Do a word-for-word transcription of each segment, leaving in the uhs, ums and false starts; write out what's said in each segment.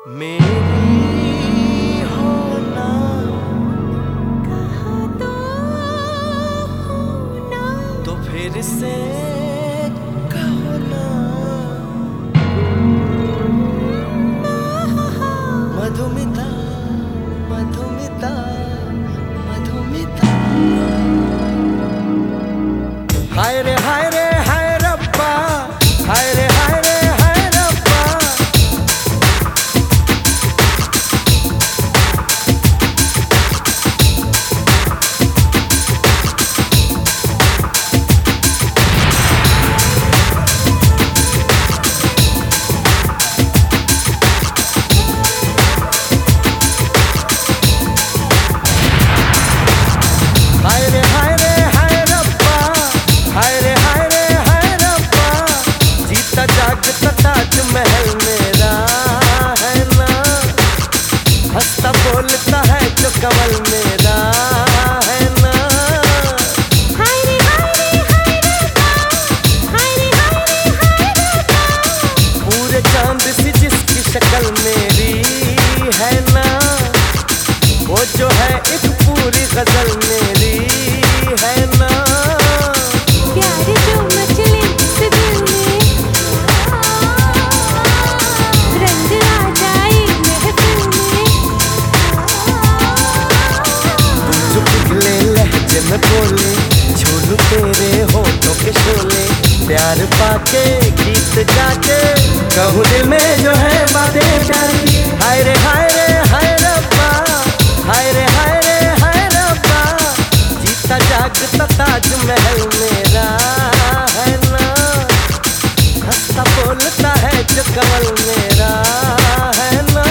मेरी होना कहा तो होना, तो फिर से कहो ना। मधुमिता मधुमिता मधुमिता। हाय रे हाय रे हाय रब्बा, हाय रे हाय रे हाय रब्बा। हाय रे हाय रे हाय रब्बा, हाय रे हाय रे हाय रब्बा। जीता जागता ताज महल मेरा है ना, हंसता बोलता है जो कमल मेरा है ना। हाय रे हाय रे हाय रब्बा, हाय रे हाय रे हाय रब्बा। पूरे चांद सी जिसकी शक्ल मेरी है ना, वो जो है एक पूरी गजल मेरी है ना। प्यार जो मचले इस दिल में, रंग आ जाए महफिल में। तुम जो पिघले लहजे में बोले, झूलू तेरे होठों के शोले। प्यार पाके गीत गाके कहूँ दिल में जो है बातें प्यार की। हाय रे हाय रे हाय रब्बा, हाय रे हाय रे हाय रब्बा। जीता जागता ताज महल मेरा है ना, हंसता बोलता है जो कमल मेरा है ना।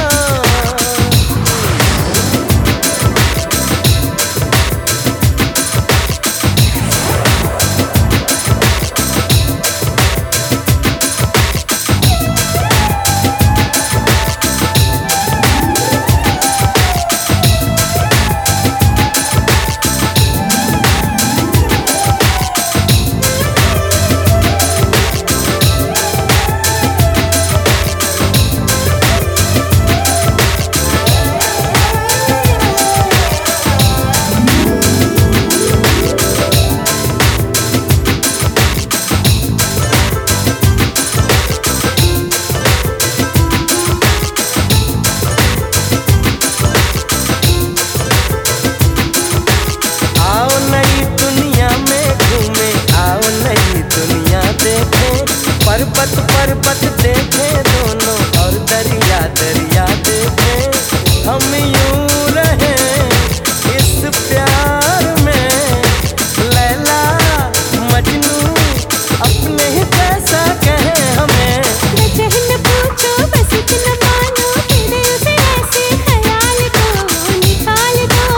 पर्वत पर्वत देखे दोनों और दरिया दरिया देखे। हम यूं रहे इस प्यार में, लैला मजनू अपने ही कैसा कहे हमें। वजह न पूछो बस इतना मानो, तेरे उसे ऐसे ख्याल को निकाल दो,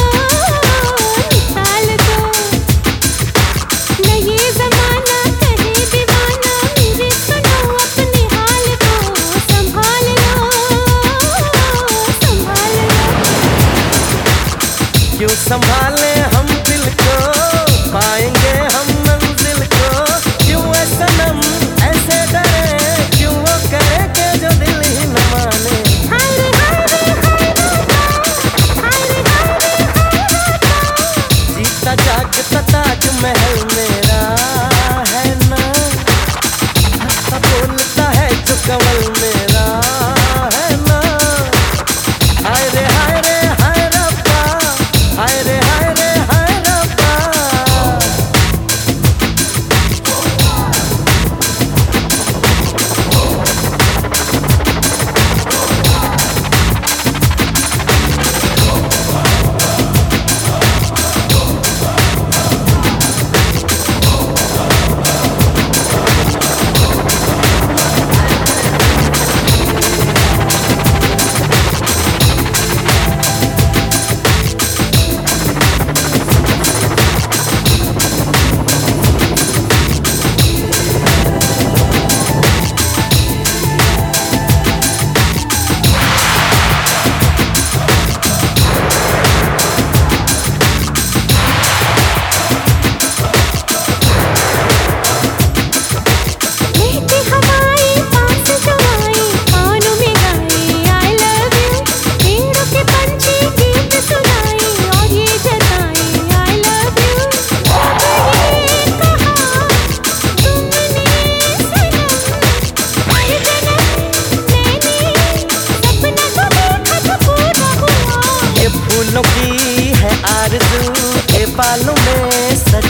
निकाल दो। न ये जमाना कहे दीवाना, मेरे सुनो अपने हाल को संभाल लो, संभाल लो। क्यों संभाले हम दिल को, पाएंगे हम मंजिल को। क्यों ऐ सनम ऐसे डरे, क्यों वो करे के जो दिल ही न माने। हाय रे हाय रे हाय रब्बा, हाय रे हाय रे हाय रब्बा। जीता जागता ताज महल मेरा है ना, हंसता बोलता है जो कमल मेरा है ना। हाय रे हाय रे हाय रब्बा, हाय रे हाय रे हाय रब्बा।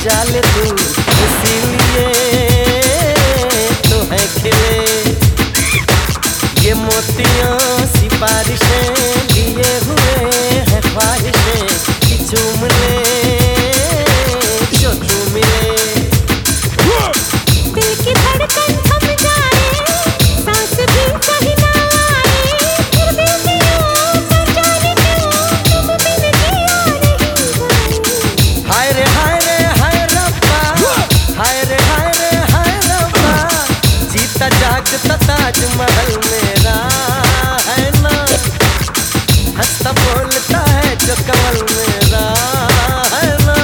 मजा ले तू, इसीलिए तो है खिले ये मोतियों सी बारिशें, लिए हुए हैं ख्वाहिशें कि चूम ले जो तू मिले। दिल की धड़कन थम जाए, सांस भी कहीं ना आए, फिर भी जियूं न जाने क्यों तुम बिन जिया नहीं जाए। हाय रे हाय रे हाय रब्बा, हाय रे हाय रे हाय रब्बा, जीता जागता ताजमहल मेरा है ना, हंसता बोलता है जो कमल मेरा है ना।